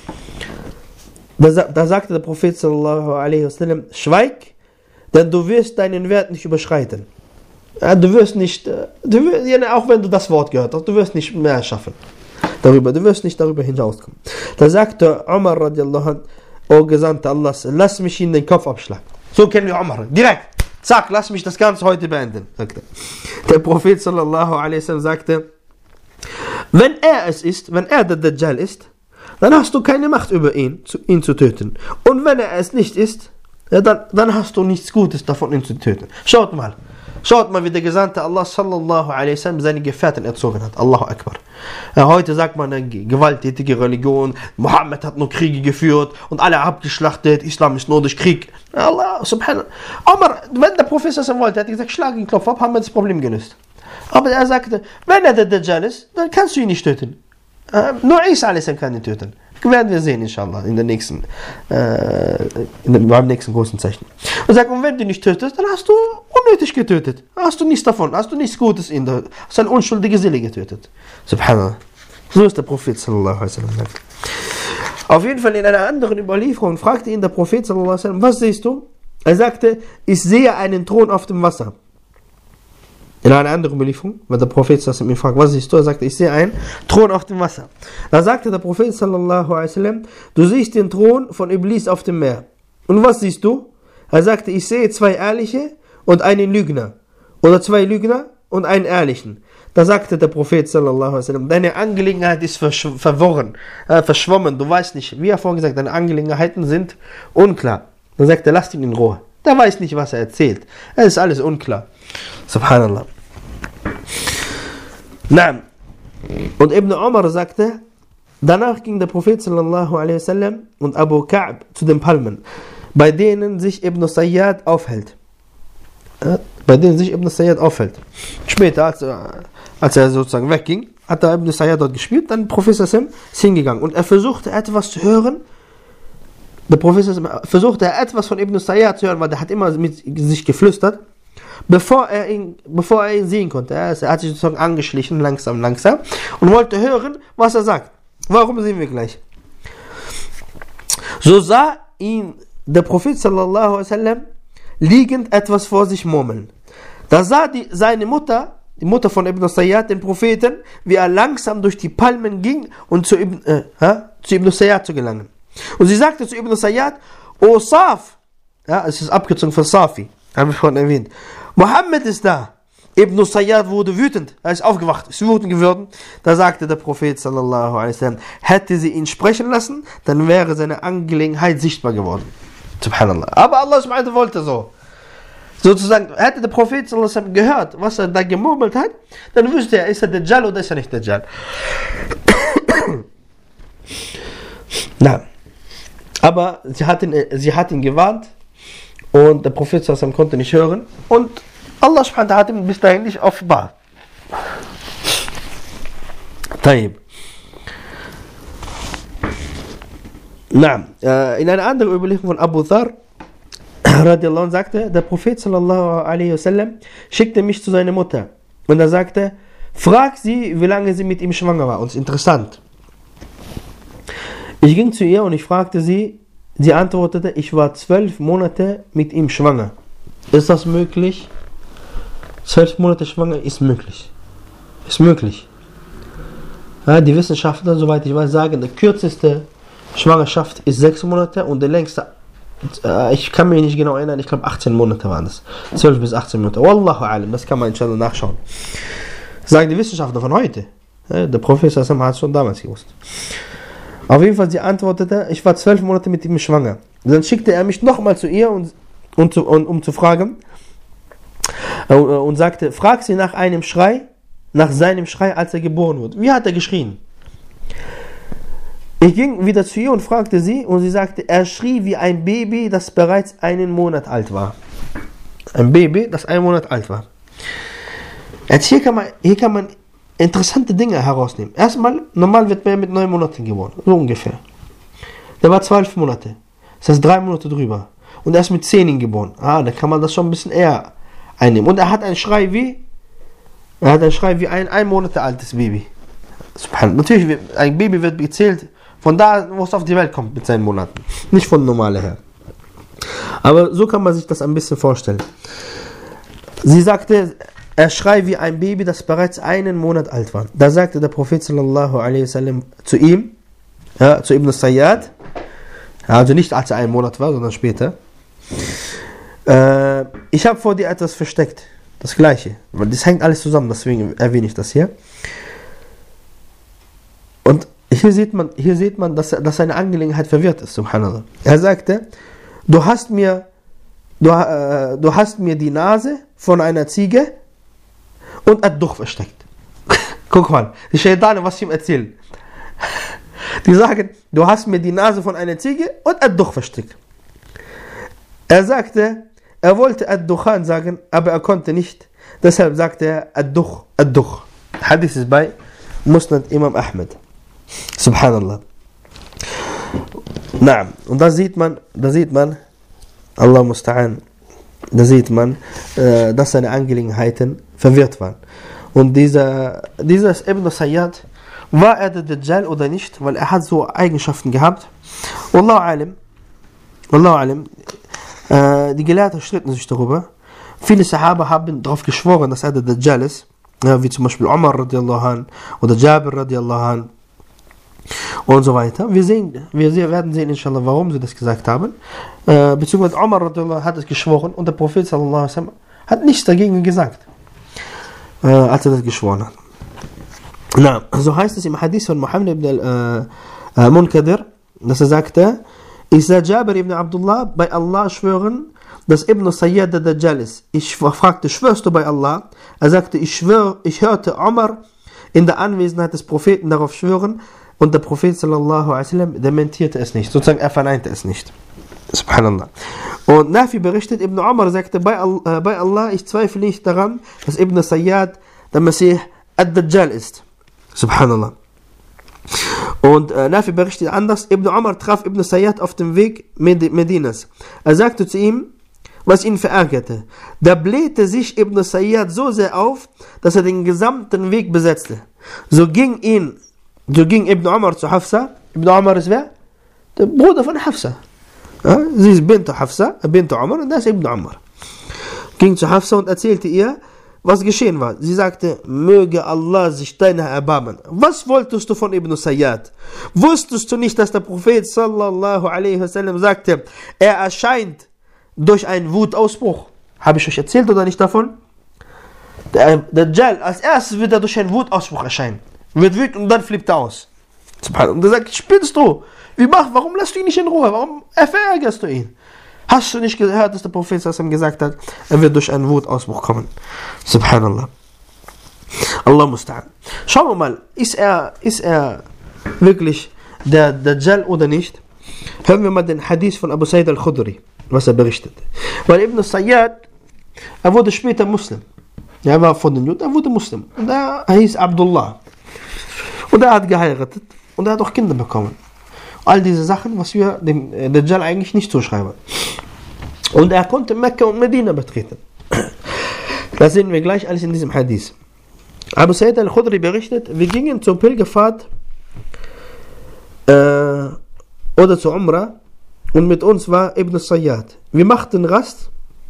Da sagte der Prophet sallallahu alaihi wasallam, schweig, denn du wirst deinen Wert nicht überschreiten. Du wirst nicht, auch wenn du das Wort gehört hast, du wirst nicht mehr schaffen. Du wirst nicht darüber hinauskommen. Da sagte Umar radiallahu anh, O Gesandter Allahs, lass mich in den Kopf abschlagen. So kennen wir Umar. Direkt. Zack, lass mich das Ganze heute beenden, sagte. Der Prophet sallallahu alaihi wasallam sagte, wenn er der Dajjal ist, dann hast du keine Macht über ihn zu töten. Und wenn er es nicht ist, dann hast du nichts Gutes davon, ihn zu töten. Schaut mal, wie der Gesandte Allah sallallahu alaihi wasallam seine Gefährten erzogen hat. Allahu Akbar. Heute sagt man eine gewalttätige Religion, Mohammed hat nur Kriege geführt und alle abgeschlachtet, Islam ist nur durch Krieg. Allah subhanahu. Aber wenn der Prophet das wollte, hat er gesagt, schlag den Kopf ab, haben wir das Problem gelöst. Aber er sagte, wenn er der Dajjal ist, dann kannst du ihn nicht töten. Nur Isa a.s. kann ihn töten. Werden wir sehen, inshallah, beim nächsten großen Zeichen. Und sagt, und wenn du nicht tötest, dann hast du unnötig getötet. Hast du nichts davon, hast du nichts Gutes in der, hast eine unschuldige Seele getötet. Subhanallah. So ist der Prophet sallallahu alaihi wasallam. Auf jeden Fall in einer anderen Überlieferung fragte ihn der Prophet sallallahu alaihi wasallam, was siehst du? Er sagte, ich sehe einen Thron auf dem Wasser. In einer anderen Überlieferung, weil der Prophet sallallahu alaihi wasallam ihn fragt, was siehst du? Er sagte, ich sehe einen Thron auf dem Wasser. Da sagte der Prophet sallallahu alaihi wasallam, du siehst den Thron von Iblis auf dem Meer. Und was siehst du? Er sagte, ich sehe zwei Ehrliche und einen Lügner. Oder zwei Lügner und einen Ehrlichen. Da sagte der Prophet sallallahu alaihi wasallam, deine Angelegenheit ist verworren, verschwommen, du weißt nicht, wie er vorhin gesagt, deine Angelegenheiten sind unklar. Dann sagt er, lasst ihn in Ruhe. Der weiß nicht, was er erzählt. Es ist alles unklar. Subhanallah. Nein. Und Ibn Umar sagte, danach ging der Prophet sallallahu alaihi wasallam und Abu Ka'b zu den Palmen, bei denen sich Ibn Sayyad aufhält. Später, als er sozusagen wegging, hat der Ibn Sayyad dort gespielt, dann der Prophet ist hingegangen und er versuchte etwas zu hören. Der Prophet versuchte etwas von Ibn Sayyad zu hören, weil der hat immer mit sich geflüstert, bevor er ihn sehen konnte. Er hat sich sozusagen angeschlichen, langsam, und wollte hören, was er sagt. Warum, sehen wir gleich. So sah ihn der Prophet sallallahu alaihi wasallam liegend etwas vor sich murmeln. Da sah seine Mutter, die Mutter von Ibn Sayyad, den Propheten, wie er langsam durch die Palmen ging und zu Ibn Sayyad zu gelangen. Und sie sagte zu Ibn Sayyad, O Saf, es ist abgezogen von Safi, habe ich vorhin erwähnt, Mohammed ist da. Ibn Sayyad wurde wütend, er ist aufgewacht, ist wütend geworden. Da sagte der Prophet sallallahu alaihi wasallam, hätte sie ihn sprechen lassen, dann wäre seine Angelegenheit sichtbar geworden. Subhanallah. Aber Allah subhanahu wa ta'ala wollte so. Sozusagen, hätte der Prophet sallallahu alaihi wasallam gehört, was er da gemurmelt hat, dann wüsste er, ist er Dajjal oder ist er nicht Dajjal. Na. Aber sie hat ihn gewarnt und der Prophet sallallahu alaihi wasallam konnte nicht hören und Allah subhanahu wa ta'ala hat ihm bis dahin nicht offenbart. Taib. Na, in einer anderen Überlieferung von Abu Dharr radiallahu anhu sagte, der Prophet sallallahu alaihi wasallam schickte mich zu seiner Mutter und er sagte, frag sie, wie lange sie mit ihm schwanger war. Und es ist interessant. Ich ging zu ihr und ich fragte sie, sie antwortete, ich war 12 Monate mit ihm schwanger. Ist das möglich? 12 Monate schwanger ist möglich. Ist möglich. Ja, die Wissenschaftler, soweit ich weiß, sagen, der kürzeste Schwangerschaft ist 6 Monate und der längste, ich kann mich nicht genau erinnern, ich glaube 18 Monate waren das. 12 bis 18 Monate. Wallahu alam, das kann man inshallah nachschauen. Sagen die Wissenschaftler von heute. Ja, der Professor hat es schon damals gewusst. Auf jeden Fall, sie antwortete, ich war 12 Monate mit ihm schwanger. Dann schickte er mich nochmal zu ihr, um zu fragen, und sagte, frag sie nach seinem Schrei, als er geboren wurde. Wie hat er geschrien? Ich ging wieder zu ihr und fragte sie, und sie sagte, er schrie wie ein Baby, das bereits 1 Monat alt war. Ein Baby, das 1 Monat alt war. Jetzt hier kann man interessante Dinge herausnehmen. Erstmal, normal wird man mit 9 Monaten geboren, so ungefähr. Der war 12 Monate, das heißt 3 Monate drüber. Und er ist mit 10 geboren. Da kann man das schon ein bisschen eher einnehmen. Und er hat einen Schrei wie ein 1 Monat altes Baby. Natürlich, ein Baby wird gezählt von da, wo es auf die Welt kommt mit seinen Monaten. Nicht von normaler her. Aber so kann man sich das ein bisschen vorstellen. Sie sagte, er schreit wie ein Baby, das bereits 1 Monat alt war. Da sagte der Prophet sallallahu alaihi wasallam zu ihm, zu Ibn Sayyad, also nicht als er 1 Monat war, sondern später, ich habe vor dir etwas versteckt. Das Gleiche. Weil das hängt alles zusammen, deswegen erwähne ich das hier. Und hier sieht man, dass seine Angelegenheit verwirrt ist, subhanallah. Er sagte, du hast mir die Nase von einer Ziege und Ad-Duch versteckt. Guck mal, die Shaitane, was sie ihm erzählen. Die sagen, du hast mir die Nase von einer Ziege und Ad-Duch versteckt. Er sagte, er wollte Ad-Dukhan sagen, aber er konnte nicht. Deshalb sagte er Ad-Duch, Ad-Duch. Hadith ist bei Musnad Imam Ahmed. Subhanallah. Na, und da sieht man, Allah musta'an, dass seine Angelegenheiten verwirrt waren. Und dieser Ibn Sayyad, war er der Dajjal oder nicht? Weil er hat so Eigenschaften gehabt. Wallahu alim, die Gelehrten stritten sich darüber. Viele Sahaba haben darauf geschworen, dass er der Dajjal ist. Ja, wie zum Beispiel Umar radiallahu anh oder Jabir radiallahu anh und so weiter. Wir werden sehen, inshallah, warum sie das gesagt haben. Beziehungsweise Umar radiallahu anh hat es geschworen und der Prophet sallallahu alaihi wasallam hat nichts dagegen gesagt, als er das geschworen hat. Na, so heißt es im Hadith von Muhammad ibn al-Munkadir, dass er sagte, ich sah Jabir ibn Abdullah bei Allah schwören, dass Ibn Sayyad der Dajjal ist. Ich fragte, schwörst du bei Allah? Er sagte, ich hörte Umar in der Anwesenheit des Propheten darauf schwören und der Prophet sallallahu alaihi wasallam dementierte es nicht. Sozusagen, er verneinte es nicht. Subhanallah. Und Nafi berichtet, Ibn Umar sagte, bei Allah, ich zweifle nicht daran, dass Ibn Sayyad der Messias ad-Dajjal ist. Subhanallah. Und Nafi berichtet anders, Ibn Umar traf Ibn Sayyad auf dem Weg Medinas. Er sagte zu ihm, was ihn verärgerte. Da blähte sich Ibn Sayyad so sehr auf, dass er den gesamten Weg besetzte. So ging Ibn Umar zu Hafsa. Ibn Umar ist wer? Der Bruder von Hafsa. Ja, sie ist Bint Umar und das ist Ibn Umar. Ging zu Hafsa und erzählte ihr, was geschehen war. Sie sagte, möge Allah sich deiner erbarmen. Was wolltest du von Ibn Sayyad? Wusstest du nicht, dass der Prophet sallallahu alaihi wasallam sagte, er erscheint durch einen Wutausbruch? Habe ich euch erzählt oder nicht davon? Der Dajjal, als erstes wird er durch einen Wutausbruch erscheinen. Wird wütend und dann flippt er aus. Und er sagt, spinnst du? Warum lässt du ihn nicht in Ruhe? Warum verärgerst du ihn? Hast du nicht gehört, dass der Prophet gesagt hat, er wird durch einen Wutausbruch kommen? Subhanallah. Allah musta'an. Schauen wir mal, ist er wirklich der Dajjal oder nicht? Hören wir mal den Hadith von Abu Sa'id al-Khudri, was er berichtet. Weil Ibn Sayyad, er wurde später Muslim. Er war von den Juden, er wurde Muslim. Und er hieß Abdullah. Und er hat geheiratet und er hat auch Kinder bekommen. All diese Sachen, was wir dem Dajjal eigentlich nicht zuschreiben. Und er konnte Mekka und Medina betreten. Das sehen wir gleich alles in diesem Hadith. Abu Sa'id al-Khudri berichtet, wir gingen zur Pilgerfahrt oder zur Umrah und mit uns war Ibn Sayyad. Wir machten Rast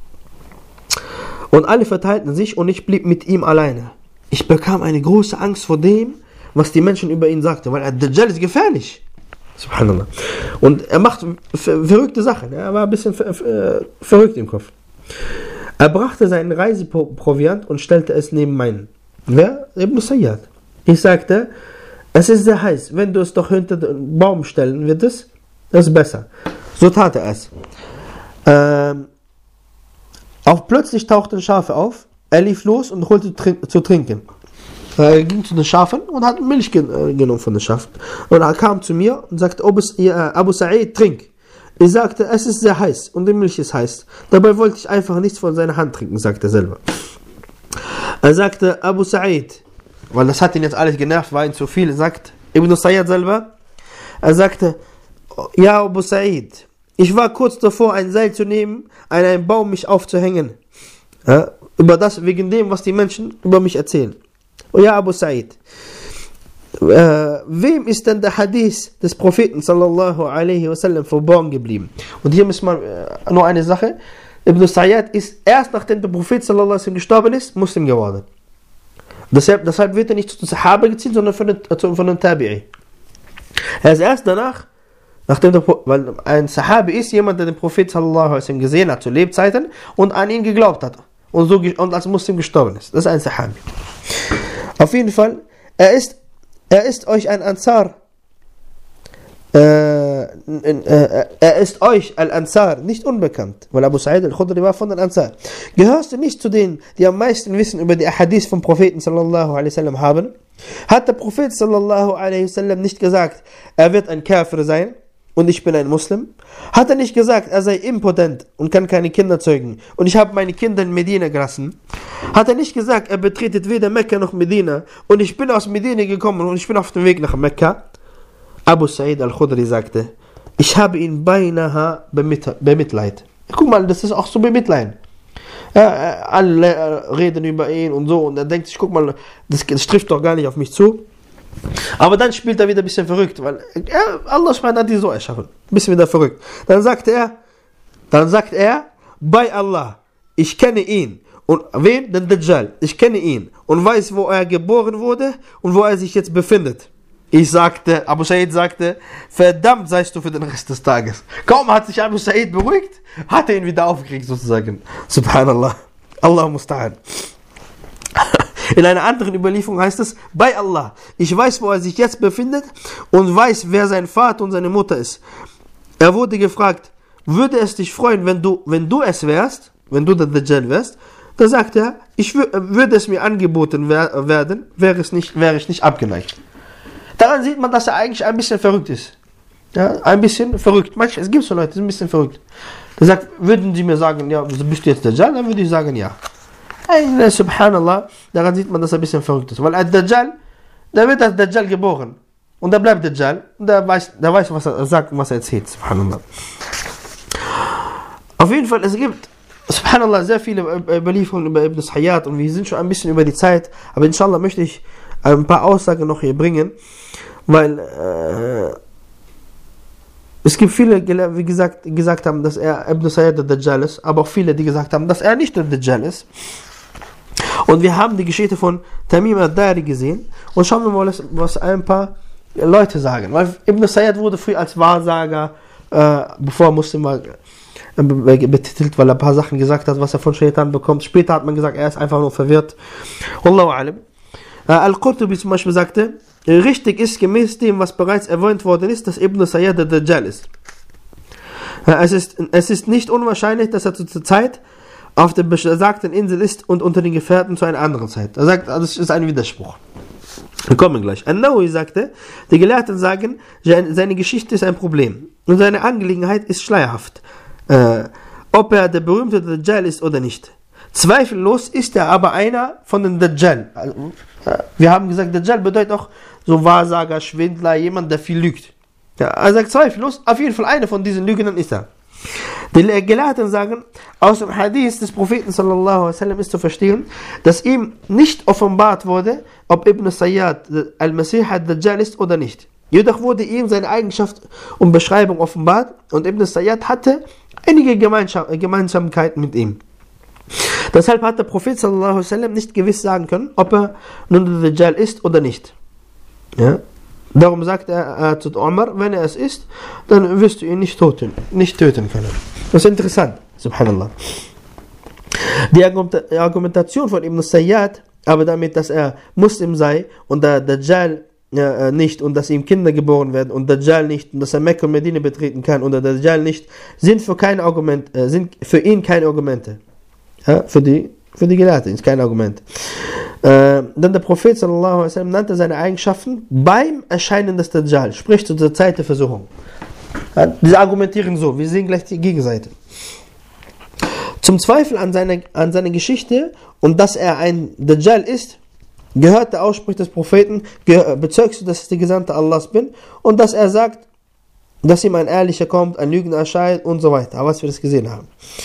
und alle verteilten sich und ich blieb mit ihm alleine. Ich bekam eine große Angst vor dem, was die Menschen über ihn sagten, weil Dajjal ist gefährlich. Subhanallah. Und er macht verrückte Sachen. Er war ein bisschen verrückt im Kopf. Er brachte seinen Reiseproviant und stellte es neben meinen. Wer? Ibn Sayyad. Ich sagte, es ist sehr heiß. Wenn du es doch hinter den Baum stellen würdest, das ist besser. So tat er es. Auch plötzlich tauchten Schafe auf. Er lief los und holte zu trinken. Er ging zu den Schafen und hat Milch genommen von den Schafen. Und er kam zu mir und sagte, Abu Sa'id, trink. Ich sagte, es ist sehr heiß und die Milch ist heiß. Dabei wollte ich einfach nichts von seiner Hand trinken, sagte er selber. Er sagte, Abu Sa'id, weil das hat ihn jetzt alles genervt, war ihm zu viel, sagt Ibn Sayyad selber. Er sagte, ja Abu Sa'id, ich war kurz davor, ein Seil zu nehmen, an einem Baum mich aufzuhängen. Ja, wegen dem, was die Menschen über mich erzählen. Oh ja, Abu Sa'id, wem ist denn der Hadith des Propheten sallallahu alaihi wasallam verborgen geblieben? Und hier müssen wir nur eine Sache. Ibn Sayyad ist erst nachdem der Prophet sallallahu alaihi wasallam gestorben ist, Muslim geworden. Deshalb wird er nicht zu den Sahaba gezählt, sondern von den Tabi'i. Er ist erst danach, weil ein Sahabi ist jemand, der den Prophet sallallahu alaihi wasallam gesehen hat zu Lebzeiten und an ihn geglaubt hat und als Muslim gestorben ist. Das ist ein Sahabi. Auf jeden Fall, er ist euch ein Ansar. Er ist euch Al-Ansar nicht unbekannt, weil Abu Sa'id al-Khudri war von den Ansar. Gehörst du nicht zu denen, die am meisten Wissen über die Ahadith vom Propheten sallallahu alaihi wasallam haben? Hat der Prophet sallallahu alaihi wasallam nicht gesagt, er wird ein Kafir sein und ich bin ein Muslim? Hat er nicht gesagt, er sei impotent und kann keine Kinder zeugen und ich habe meine Kinder in Medina gelassen? Hat er nicht gesagt, er betretet weder Mekka noch Medina und ich bin aus Medina gekommen und ich bin auf dem Weg nach Mekka? Abu Sa'id al-Khudri sagte, ich habe ihn beinahe bemitleid. Guck mal, das ist auch so bemitleiden. Alle reden über ihn und so und er denkt sich, guck mal, das trifft doch gar nicht auf mich zu. Aber dann spielt er wieder ein bisschen verrückt, weil Allah hat die so erschaffen. Ein bisschen wieder verrückt. Dann sagt er, bei Allah, ich kenne ihn. Und wen? Den Dajjal. Ich kenne ihn und weiß, wo er geboren wurde und wo er sich jetzt befindet. Abu Sa'id sagte, verdammt seist du für den Rest des Tages. Kaum hat sich Abu Sa'id beruhigt, hat er ihn wieder aufgekriegt sozusagen. Subhanallah. Allah musta'an. In einer anderen Überlieferung heißt es, bei Allah, ich weiß, wo er sich jetzt befindet und weiß, wer sein Vater und seine Mutter ist. Er wurde gefragt, würde es dich freuen, wenn du es wärst, wenn du der Dajjal wärst? Da sagt er, würde es mir angeboten werden, wäre ich nicht abgeneigt. Daran sieht man, dass er eigentlich ein bisschen verrückt ist. Ja, ein bisschen verrückt. Es gibt so Leute, die sind ein bisschen verrückt. Der sagt, würden sie mir sagen, ja, bist du jetzt Dajjal? Dann würde ich sagen, ja. Subhanallah, daran sieht man, dass er ein bisschen verrückt ist. Weil ein Dajjal, der wird als Dajjal geboren. Und der bleibt Dajjal. Und der weiß, was er sagt und was er erzählt. Subhanallah. Auf jeden Fall, es gibt, Subhanallah, sehr viele Überlieferungen über Ibn Sayyad. Und wir sind schon ein bisschen über die Zeit. Aber inshallah möchte ich ein paar Aussagen noch hier bringen. Weil es gibt viele, wie gesagt haben, dass er Ibn Sayyad der Dajjal ist, aber auch viele, die gesagt haben, dass er nicht der Dajjal ist. Und wir haben die Geschichte von Tamim al-Dari gesehen und schauen wir mal, was ein paar Leute sagen. Weil Ibn Sayyad wurde früher als Wahrsager, bevor er Muslim war, betitelt, weil er ein paar Sachen gesagt hat, was er von Shaitan bekommt. Später hat man gesagt, er ist einfach nur verwirrt. Wallahu alam. Al-Qurtubi zum Beispiel sagte, richtig ist gemäß dem, was bereits erwähnt worden ist, dass Ibn Sayyad der Dajjal ist. Es ist nicht unwahrscheinlich, dass er zur Zeit auf der besagten Insel ist und unter den Gefährten zu einer anderen Zeit. Er sagt, das ist ein Widerspruch. Wir kommen gleich. An-Nawawi sagte, die Gelehrten sagen, seine Geschichte ist ein Problem und seine Angelegenheit ist schleierhaft, ob er der berühmte Dajjal ist oder nicht. Zweifellos ist er aber einer von den Dajjal. Wir haben gesagt, Dajjal bedeutet auch so Wahrsager, Schwindler, jemand, der viel lügt. Ja, er sagt zweifellos, auf jeden Fall einer von diesen Lügnern ist er. Die Gelehrten sagen, aus dem Hadith des Propheten sallallahu alaihi wasallam ist zu verstehen, dass ihm nicht offenbart wurde, ob Ibn Sayyad al-Masih al-Dajjal ist oder nicht. Jedoch wurde ihm seine Eigenschaft und Beschreibung offenbart und Ibn Sayyad hatte einige Gemeinsamkeiten mit ihm. Deshalb hat der Prophet sallallahu alaihi wasallam nicht gewiss sagen können, ob er nun der Dajjal ist oder nicht. Ja? Darum sagt er zu Umar, wenn er es ist, dann wirst du ihn nicht töten können. Das ist interessant, subhanallah. Die Argumentation von Ibn Sayyad, aber damit, dass er Muslim sei und der Dajjal nicht und dass ihm Kinder geboren werden und Dajjal nicht und dass er Mekka und Medina betreten kann und der Dajjal nicht, sind für ihn keine Argumente. Ja, für die Gelehrten ist kein Argument. Dann der Prophet sallallahu alaihi wasallam nannte seine Eigenschaften beim Erscheinen des Dajjal, sprich zu der Zeit der Versuchung. Ja, die argumentieren so, wir sehen gleich die Gegenseite. Zum Zweifel an seine Geschichte und dass er ein Dajjal ist, gehört der Ausspruch des Propheten, bezeugst du, dass ich der Gesandte Allahs bin und dass er sagt, dass ihm ein Ehrlicher kommt, ein Lügner erscheint und so weiter, was wir das gesehen haben.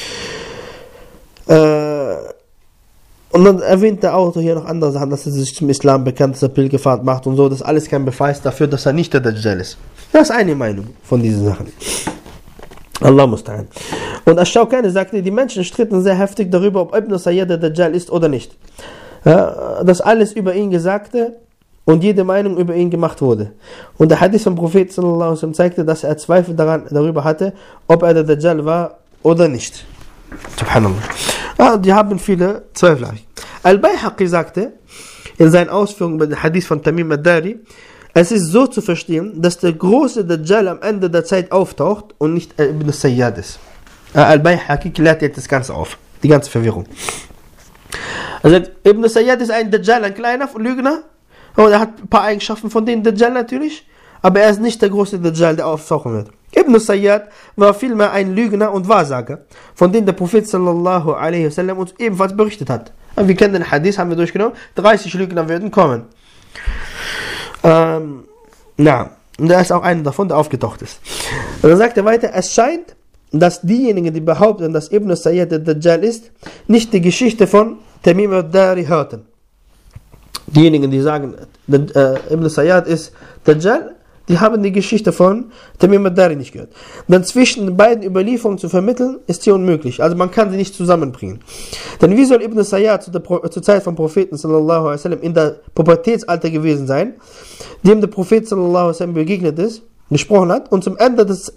Und dann erwähnt der Autor hier noch andere Sachen, dass er sich zum Islam bekannt, dass er Pilgerfahrt macht und so. Das ist alles kein Beweis dafür, dass er nicht der Dajjal ist. Das ist eine Meinung von diesen Sachen. Allah musta'an. Und Ash-Shawkani sagte, die Menschen stritten sehr heftig darüber, ob Ibn Sayyad der Dajjal ist oder nicht. Ja, dass alles über ihn Gesagte und jede Meinung über ihn gemacht wurde. Und der Hadith vom Prophet sallallahu alaihi wasallam zeigte, dass er Zweifel darüber hatte, ob er der Dajjal war oder nicht. Subhanallah. Ja, die haben viele Zweifel. Al-Bayhaqi sagte in seinen Ausführungen über den Hadith von Tamim al-Dari, es ist so zu verstehen, dass der große Dajjal am Ende der Zeit auftaucht und nicht Ibn Sayyad ist. Al-Bayhaqi klärt jetzt das Ganze auf, die ganze Verwirrung. Also Ibn Sayyad ist ein Dajjal, ein kleiner Lügner, und er hat ein paar Eigenschaften von den Dajjal natürlich, aber er ist nicht der große Dajjal, der auftauchen wird. Ibn Sayyad war vielmehr ein Lügner und Wahrsager, von dem der Prophet sallallahu alaihi wasallam uns ebenfalls berichtet hat. Und wir kennen den Hadith, haben wir durchgenommen, 30 Lügner werden kommen. Und da ist auch einer davon, der aufgetaucht ist. Und dann sagt er weiter, es scheint, dass diejenigen, die behaupten, dass Ibn Sayyad der Dajjal ist, nicht die Geschichte von Tamim ad-Dari hörten. Diejenigen, die sagen, Ibn Sayyad ist Dajjal, die haben die Geschichte von Tamim ad-Dari nicht gehört. Dann zwischen den beiden Überlieferungen zu vermitteln, ist hier unmöglich. Also man kann sie nicht zusammenbringen. Denn wie soll Ibn Sayyad zur Zeit vom Propheten sallallahu alaihi wasallam in der Pubertätsalter gewesen sein, dem der Prophet sallallahu alaihi wasallam begegnet ist, gesprochen hat, und zum Ende, als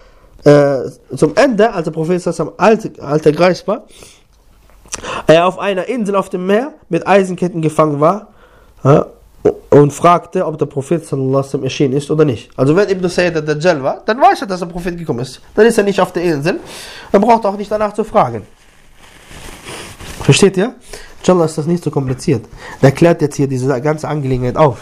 der Prophet sallallahu alaihi wasallam alter Greis war, er auf einer Insel auf dem Meer mit Eisenketten gefangen war, und fragte, ob der Prophet sallallahu alaihi wasallam erschienen ist oder nicht. Also wenn Ibn Sayyad der Dajjal war, dann weiß er, dass der Prophet gekommen ist. Dann ist er nicht auf der Insel. Dann braucht er auch nicht danach zu fragen. Versteht ihr? Inshallah ist das nicht so kompliziert. Der klärt jetzt hier diese ganze Angelegenheit auf.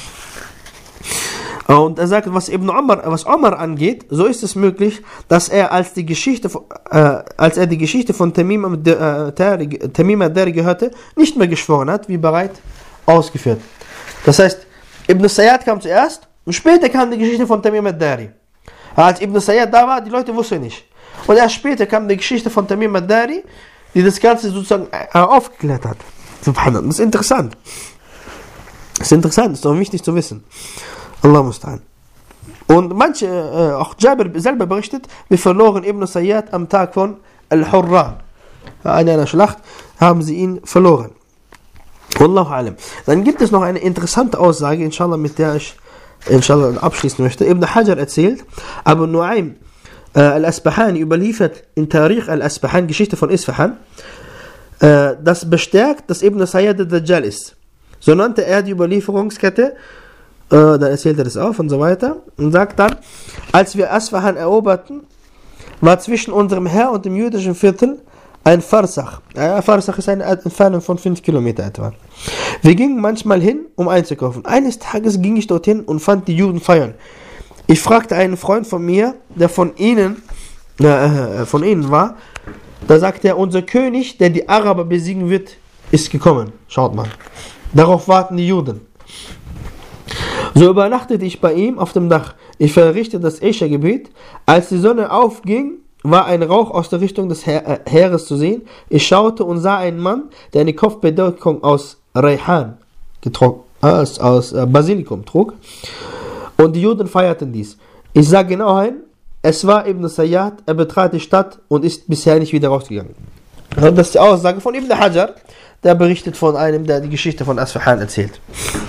Und er sagt, was Omar angeht, so ist es möglich, dass er als er die Geschichte von Tamim ad-Dari gehörte, nicht mehr geschworen hat, wie bereit ausgeführt. Das heißt, Ibn Sayyad kam zuerst und später kam die Geschichte von Tamim ad-Dari. Als Ibn Sayyad da war, die Leute wussten nicht. Und erst später kam die Geschichte von Tamim ad-Dari, die das Ganze sozusagen aufgeklärt hat. Subhanallah, das ist interessant. Das ist doch wichtig zu wissen. Allah musta'an. Und manche, auch Jabir selber berichtet, wir verloren Ibn Sayyad am Tag von Al-Hurra. In einer Schlacht haben sie ihn verloren. Wallahu alam. Dann gibt es noch eine interessante Aussage, inshallah, mit der ich abschließen möchte. Ibn Hajar erzählt, Abu Nu'aym al-Asbahani überliefert in Tarikh al-Asbahan, Geschichte von Isfahan, das bestärkt, dass Ibn Sayyad al-Dajjal ist. So nannte er die Überlieferungskette, dann erzählt er das auf und so weiter, und sagt dann, als wir Asfahan eroberten, war zwischen unserem Heer und dem jüdischen Viertel ein Farsach. Farsach ist eine Entfernung von 5 Kilometer etwa. Wir gingen manchmal hin, um einzukaufen. Eines Tages ging ich dorthin und fand die Juden feiern. Ich fragte einen Freund von mir, der von ihnen war. Da sagte er, unser König, der die Araber besiegen wird, ist gekommen. Schaut mal. Darauf warten die Juden. So übernachtete ich bei ihm auf dem Dach. Ich verrichtete das Isha-Gebet. Als die Sonne aufging, war ein Rauch aus der Richtung des Heeres zu sehen. Ich schaute und sah einen Mann, der eine Kopfbedeckung aus Rayhan, aus Basilikum trug. Und die Juden feierten dies. Ich sah genau hin, es war Ibn Sayyad, er betrat die Stadt und ist bisher nicht wieder rausgegangen. Und das ist die Aussage von Ibn Hajar, der berichtet von einem, der die Geschichte von Asfahan erzählt.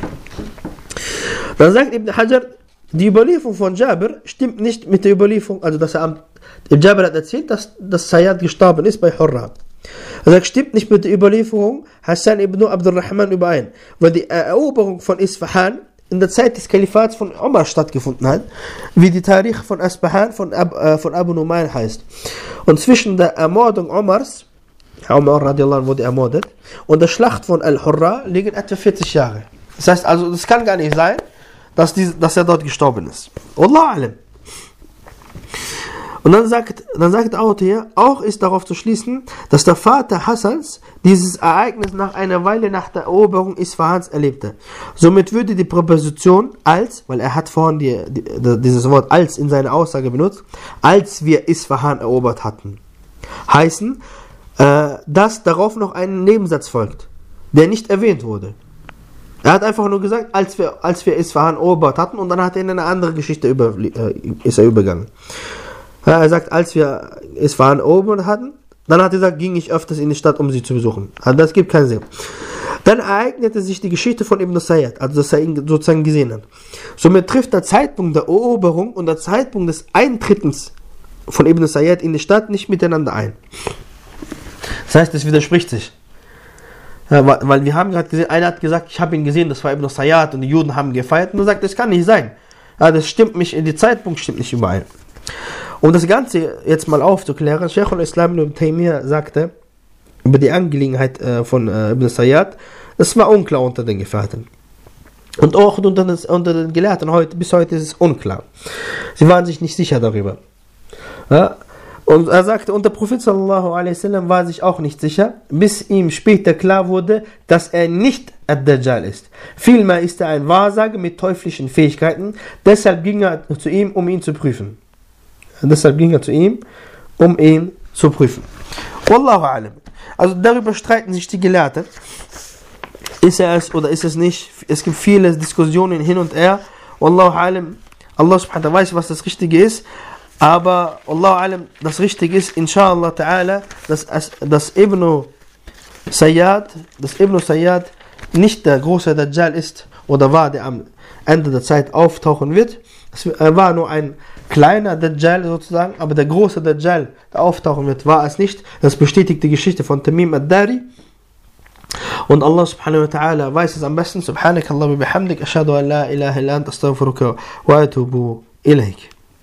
Dann sagt Ibn Hajar, die Überlieferung von Jabir stimmt nicht mit der Überlieferung, also dass Jabir hat erzählt, dass Sayyad gestorben ist bei Hurra. Er sagt, stimmt nicht mit der Überlieferung Hassan ibn Abdurrahman überein, weil die Eroberung von Isfahan in der Zeit des Kalifats von Umar stattgefunden hat, wie die Tarikh von Asbahan von Abu Nu'aym heißt. Und zwischen der Ermordung Umars, Umar radiallahu anhu wurde ermordet, und der Schlacht von Al-Hurra liegen etwa 40 Jahre. Das heißt also, das kann gar nicht sein, dass er dort gestorben ist. Wallahu alam. Und dann sagt der Autor hier, auch ist darauf zu schließen, dass der Vater Hassans dieses Ereignis nach einer Weile nach der Eroberung Isfahans erlebte. Somit würde die Präposition als, weil er hat vorhin dieses Wort als in seiner Aussage benutzt, als wir Isfahan erobert hatten, heißen, dass darauf noch ein Nebensatz folgt, der nicht erwähnt wurde. Er hat einfach nur gesagt, als wir Isfahan erobert hatten, und dann hat er in eine andere Geschichte übergegangen. Er sagt, als wir Isfahan erobert hatten, dann hat er gesagt, ging ich öfters in die Stadt, um sie zu besuchen. Also das gibt keinen Sinn. Dann ereignete sich die Geschichte von Ibn Sayyad, also dass er ihn sozusagen gesehen hat. Somit trifft der Zeitpunkt der Eroberung und der Zeitpunkt des Eintrittens von Ibn Sayyad in die Stadt nicht miteinander ein. Das heißt, es widerspricht sich. Ja, weil wir haben gerade gesehen, einer hat gesagt, ich habe ihn gesehen, das war Ibn Sayyad, und die Juden haben gefeiert, und er sagt, das kann nicht sein. Ja, das stimmt nicht, der Zeitpunkt stimmt nicht überein. Um das Ganze jetzt mal aufzuklären, Sheikh al-Islam ibn Taymiyyah sagte über die Angelegenheit von Ibn Sayyad, es war unklar unter den Gefährten. Und auch unter den Gelehrten bis heute ist es unklar. Sie waren sich nicht sicher darüber. Ja? Und er sagte, und der Prophet sallallahu alaihi wasallam war sich auch nicht sicher, bis ihm später klar wurde, dass er nicht Ad-Dajjal ist. Vielmehr ist er ein Wahrsager mit teuflischen Fähigkeiten, deshalb ging er zu ihm, um ihn zu prüfen. Wallahu alam. Also darüber streiten sich die Gelehrten. Ist er es oder ist es nicht? Es gibt viele Diskussionen hin und her. Wallahu alam. Allah subhanahu wa ta'ala weiß, was das Richtige ist. Aber Wallahu alam, das Richtige ist, inshallah ta'ala, dass Ibn Sayyad nicht der große Dajjal ist oder war, der am Ende der Zeit auftauchen wird. Er war nur ein kleiner Dajjal sozusagen, aber der große Dajjal, der auftauchen wird, war es nicht. Das bestätigt die Geschichte von Tamim ad-Dari. Und Allah subhanahu wa ta'ala weiß es am besten. Subhanakallah wa bihamdik, ashhadu an la ilaha illa anta astaghfiruka wa atubu ilayk.